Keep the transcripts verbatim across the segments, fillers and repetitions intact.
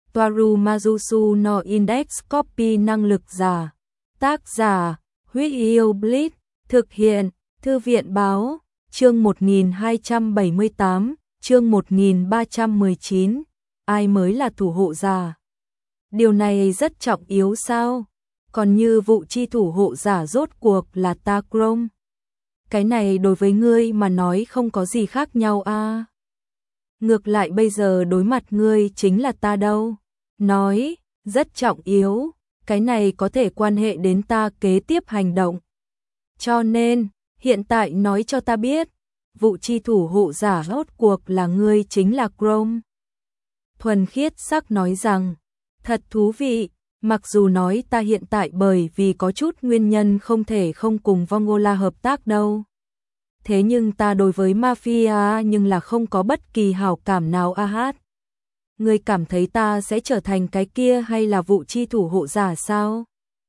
Toaru Majusu no Index Copy năng lực giả. Tác giả, Huyết Yêu Blitz, thực hiện, Thư viện báo, chương một nghìn hai trăm bảy mươi tám, chương một nghìn ba trăm mười chín, ai mới là thủ hộ giả? Điều này rất trọng yếu sao? Còn như vụ chi thủ hộ giả rốt cuộc là ta Chrome. Cái này đối với ngươi mà nói không có gì khác nhau a. À? Ngược lại bây giờ đối mặt ngươi chính là ta đâu. Nói, rất trọng yếu, cái này có thể quan hệ đến ta kế tiếp hành động. Cho nên, hiện tại nói cho ta biết, vụ chi thủ hộ giả rốt cuộc là ngươi chính là Chrome. Thuần khiết sắc nói rằng, thật thú vị, mặc dù nói ta hiện tại bởi vì có chút nguyên nhân không thể không cùng Vongola hợp tác đâu. Thế nhưng ta đối với Mafia nhưng là không có bất kỳ hảo cảm nào a hát. Ngươi cảm thấy ta sẽ trở thành cái kia hay là vụ chi thủ hộ giả sao?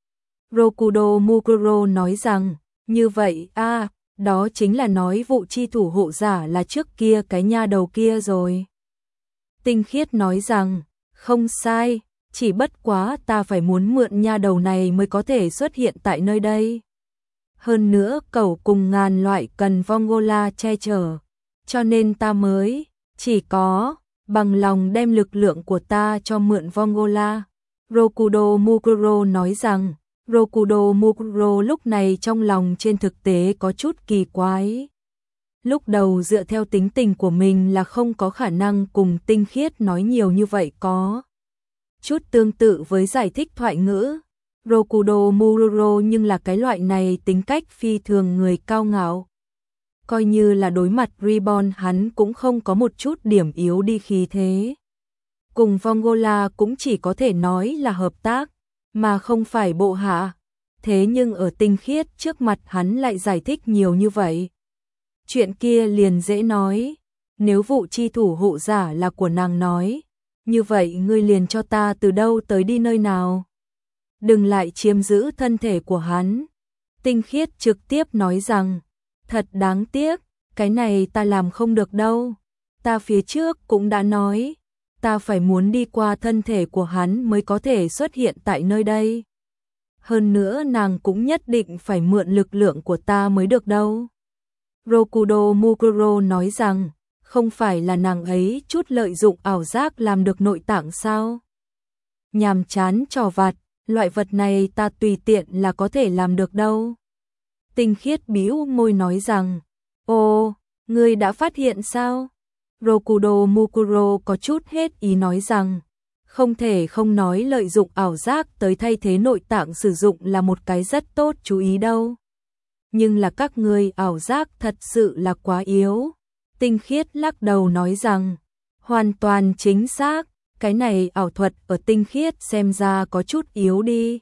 Rokudo Mukuro nói rằng, như vậy a, à, đó chính là nói vụ chi thủ hộ giả là trước kia cái nha đầu kia rồi. Tinh khiết nói rằng, không sai, chỉ bất quá ta phải muốn mượn nha đầu này mới có thể xuất hiện tại nơi đây. Hơn nữa cẩu cùng ngàn loại cần Vongola che chở, cho nên ta mới, chỉ có, bằng lòng đem lực lượng của ta cho mượn Vongola. Rokudo Mukuro nói rằng, Rokudo Mukuro lúc này trong lòng trên thực tế có chút kỳ quái. Lúc đầu dựa theo tính tình của mình là không có khả năng cùng tinh khiết nói nhiều như vậy có. Chút tương tự với giải thích thoại ngữ. Rokudo Mukuro nhưng là cái loại này tính cách phi thường người cao ngạo. Coi như là đối mặt Reborn hắn cũng không có một chút điểm yếu đi khí thế. Cùng Vongola cũng chỉ có thể nói là hợp tác, mà không phải bộ hạ. Thế nhưng ở tinh khiết trước mặt hắn lại giải thích nhiều như vậy. Chuyện kia liền dễ nói, nếu vụ chi thủ hộ giả là của nàng nói, như vậy ngươi liền cho ta từ đâu tới đi nơi nào. Đừng lại chiếm giữ thân thể của hắn. Tinh khiết trực tiếp nói rằng, thật đáng tiếc, cái này ta làm không được đâu. Ta phía trước cũng đã nói, ta phải muốn đi qua thân thể của hắn mới có thể xuất hiện tại nơi đây. Hơn nữa nàng cũng nhất định phải mượn lực lượng của ta mới được đâu. Rokudo Mukuro nói rằng, không phải là nàng ấy chút lợi dụng ảo giác làm được nội tạng sao? Nhàm chán trò vặt, loại vật này ta tùy tiện là có thể làm được đâu. Tinh khiết bĩu môi nói rằng, ồ, ngươi đã phát hiện sao? Rokudo Mukuro có chút hết ý nói rằng, không thể không nói lợi dụng ảo giác tới thay thế nội tạng sử dụng là một cái rất tốt chú ý đâu. Nhưng là các ngươi ảo giác thật sự là quá yếu. Tinh khiết lắc đầu nói rằng, hoàn toàn chính xác, cái này ảo thuật ở tinh khiết xem ra có chút yếu đi.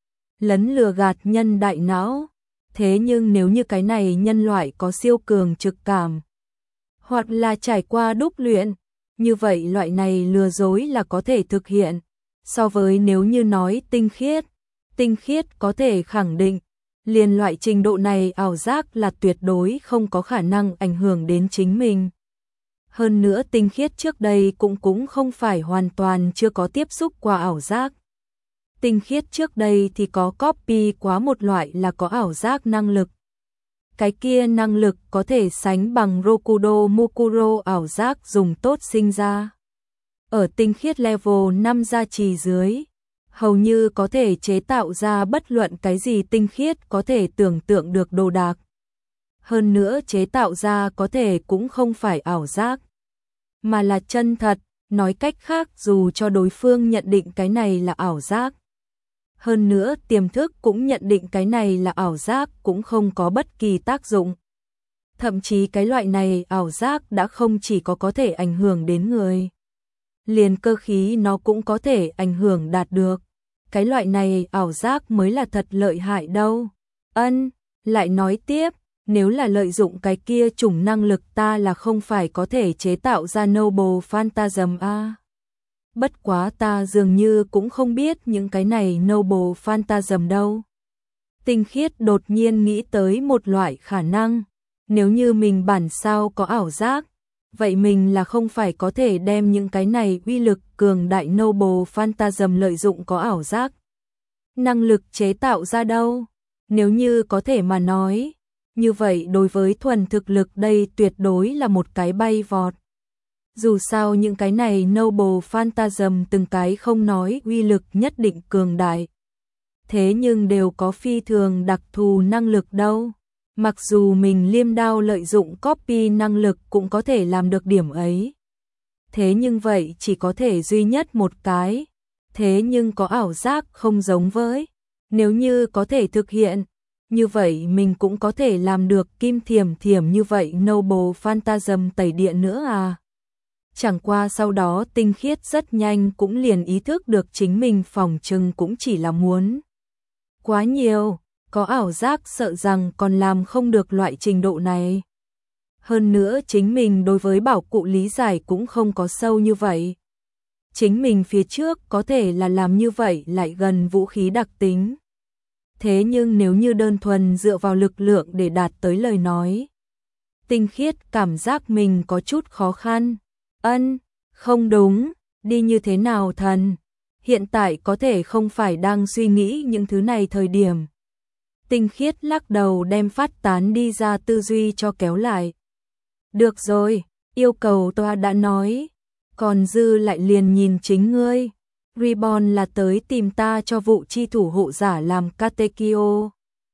Lấn lừa gạt nhân đại não. Thế nhưng nếu như cái này nhân loại có siêu cường trực cảm, hoặc là trải qua đúc luyện, như vậy loại này lừa dối là có thể thực hiện. So với nếu như nói tinh khiết, tinh khiết có thể khẳng định, liền loại trình độ này ảo giác là tuyệt đối không có khả năng ảnh hưởng đến chính mình. Hơn nữa tinh khiết trước đây cũng cũng không phải hoàn toàn chưa có tiếp xúc qua ảo giác. Tinh khiết trước đây thì có copy quá một loại là có ảo giác năng lực. Cái kia năng lực có thể sánh bằng Rokudo Mukuro ảo giác dùng tốt sinh ra. Ở tinh khiết level năm gia trì dưới, hầu như có thể chế tạo ra bất luận cái gì tinh khiết có thể tưởng tượng được đồ đạc. Hơn nữa chế tạo ra có thể cũng không phải ảo giác, mà là chân thật, nói cách khác dù cho đối phương nhận định cái này là ảo giác. Hơn nữa tiềm thức cũng nhận định cái này là ảo giác cũng không có bất kỳ tác dụng. Thậm chí cái loại này ảo giác đã không chỉ có có thể ảnh hưởng đến người. Liền cơ khí nó cũng có thể ảnh hưởng đạt được. Cái loại này ảo giác mới là thật lợi hại đâu. Ân, lại nói tiếp, nếu là lợi dụng cái kia chủng năng lực ta là không phải có thể chế tạo ra Noble Phantasm a. Bất quá ta dường như cũng không biết những cái này Noble Phantasm đâu. Tinh khiết đột nhiên nghĩ tới một loại khả năng, nếu như mình bản sao có ảo giác, vậy mình là không phải có thể đem những cái này uy lực cường đại Noble Phantasm lợi dụng có ảo giác năng lực chế tạo ra đâu. Nếu như có thể mà nói, như vậy đối với thuần thực lực đây tuyệt đối là một cái bay vọt. Dù sao những cái này Noble Phantasm từng cái không nói uy lực nhất định cường đại, thế nhưng đều có phi thường đặc thù năng lực đâu. Mặc dù mình liêm đao lợi dụng copy năng lực cũng có thể làm được điểm ấy. Thế nhưng vậy chỉ có thể duy nhất một cái. Thế nhưng có ảo giác không giống với. Nếu như có thể thực hiện, như vậy mình cũng có thể làm được kim thiểm thiểm như vậy Noble Phantasm tẩy điện nữa à. Chẳng qua sau đó Tinh Khiết rất nhanh cũng liền ý thức được chính mình phòng trừng cũng chỉ là muốn quá nhiều, có ảo giác sợ rằng còn làm không được loại trình độ này. Hơn nữa chính mình đối với bảo cụ lý giải cũng không có sâu như vậy. Chính mình phía trước có thể là làm như vậy lại gần vũ khí đặc tính. Thế nhưng nếu như đơn thuần dựa vào lực lượng để đạt tới lời nói, Tinh Khiết cảm giác mình có chút khó khăn. Ân, không đúng, đi như thế nào thần? Hiện tại có thể không phải đang suy nghĩ những thứ này thời điểm. Tinh Khiết lắc đầu đem phát tán đi ra tư duy cho kéo lại. Được rồi, yêu cầu toa đã nói, còn dư lại liền nhìn chính ngươi. Reborn là tới tìm ta cho vụ chi thủ hộ giả làm Katekyo.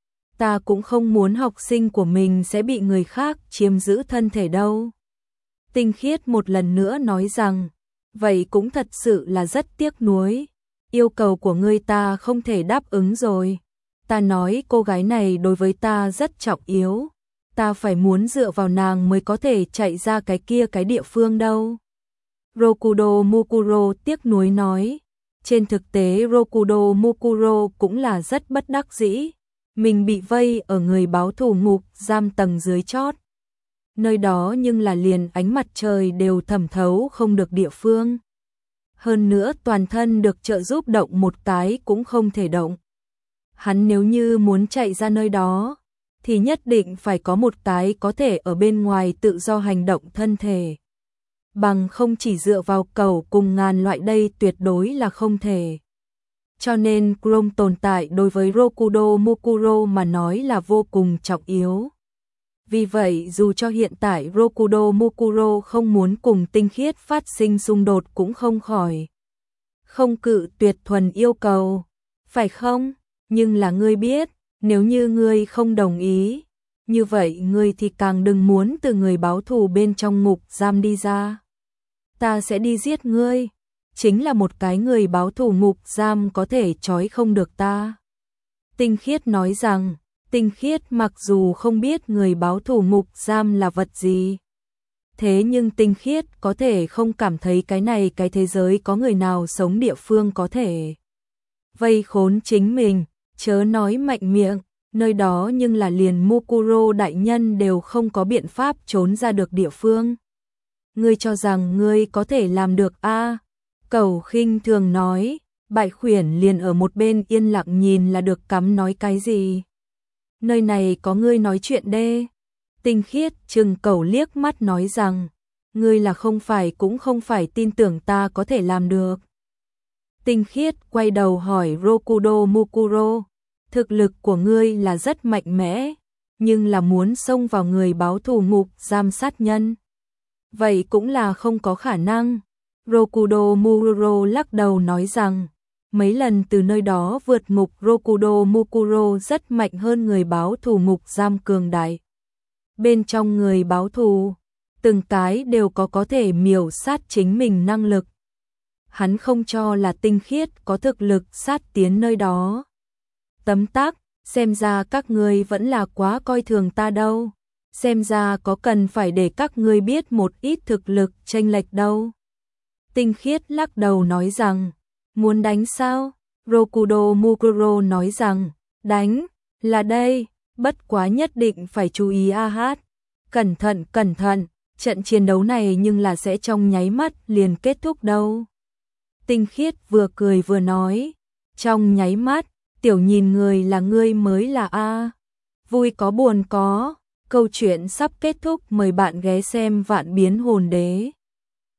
Ta cũng không muốn học sinh của mình sẽ bị người khác chiếm giữ thân thể đâu. Tinh Khiết một lần nữa nói rằng, vậy cũng thật sự là rất tiếc nuối. Yêu cầu của ngươi ta không thể đáp ứng rồi. Ta nói cô gái này đối với ta rất trọng yếu. Ta phải muốn dựa vào nàng mới có thể chạy ra cái kia cái địa phương đâu. Rokudo Mukuro tiếc nuối nói. Trên thực tế Rokudo Mukuro cũng là rất bất đắc dĩ. Mình bị vây ở người báo thù ngục giam tầng dưới chót. Nơi đó nhưng là liền ánh mặt trời đều thẩm thấu không được địa phương. Hơn nữa toàn thân được trợ giúp động một cái cũng không thể động. Hắn nếu như muốn chạy ra nơi đó, thì nhất định phải có một cái có thể ở bên ngoài tự do hành động thân thể. Bằng không chỉ dựa vào cầu cùng ngàn loại đây tuyệt đối là không thể. Cho nên Chrome tồn tại đối với Rokudo Mukuro mà nói là vô cùng trọng yếu. Vì vậy dù cho hiện tại Rokudo Mukuro không muốn cùng Tinh Khiết phát sinh xung đột cũng không khỏi. Không cự tuyệt thuần yêu cầu, phải không? Nhưng là ngươi biết, nếu như ngươi không đồng ý, như vậy ngươi thì càng đừng muốn từ người báo thù bên trong ngục giam đi ra. Ta sẽ đi giết ngươi, chính là một cái người báo thù ngục giam có thể trói không được ta. Tinh Khiết nói rằng, Tinh Khiết mặc dù không biết người báo thù ngục giam là vật gì. Thế nhưng Tinh Khiết có thể không cảm thấy cái này cái thế giới có người nào sống địa phương có thể vây khốn chính mình, chớ nói mạnh miệng, nơi đó nhưng là liền Mukuro đại nhân đều không có biện pháp trốn ra được địa phương. Ngươi cho rằng ngươi có thể làm được a? À? Cẩu khinh thường nói, Bại Khuyển liền ở một bên yên lặng nhìn là được cắm nói cái gì. Nơi này có ngươi nói chuyện đê. Tinh Khiết chừng Cẩu liếc mắt nói rằng, ngươi là không phải cũng không phải tin tưởng ta có thể làm được. Tinh Khiết quay đầu hỏi Rokudo Mukuro, thực lực của ngươi là rất mạnh mẽ, nhưng là muốn xông vào người báo thù ngục giam sát nhân. Vậy cũng là không có khả năng. Rokudo Mukuro lắc đầu nói rằng, mấy lần từ nơi đó vượt ngục Rokudo Mukuro rất mạnh hơn người báo thù ngục giam cường đại. Bên trong người báo thù, từng cái đều có có thể miểu sát chính mình năng lực. Hắn không cho là Tinh Khiết có thực lực sát tiến nơi đó. Tấm tắc, xem ra các ngươi vẫn là quá coi thường ta đâu. Xem ra có cần phải để các ngươi biết một ít thực lực chênh lệch đâu. Tinh Khiết lắc đầu nói rằng, muốn đánh sao? Rokudo Mukuro nói rằng, đánh, là đây, bất quá nhất định phải chú ý a hát. Cẩn thận, cẩn thận, trận chiến đấu này nhưng là sẽ trong nháy mắt liền kết thúc đâu. Tinh Khiết vừa cười vừa nói, trong nháy mắt, tiểu nhìn người là ngươi mới là a. Vui có buồn có. câu chuyện sắp kết thúc, mời bạn ghé xem Vạn Biến Hồn Đế.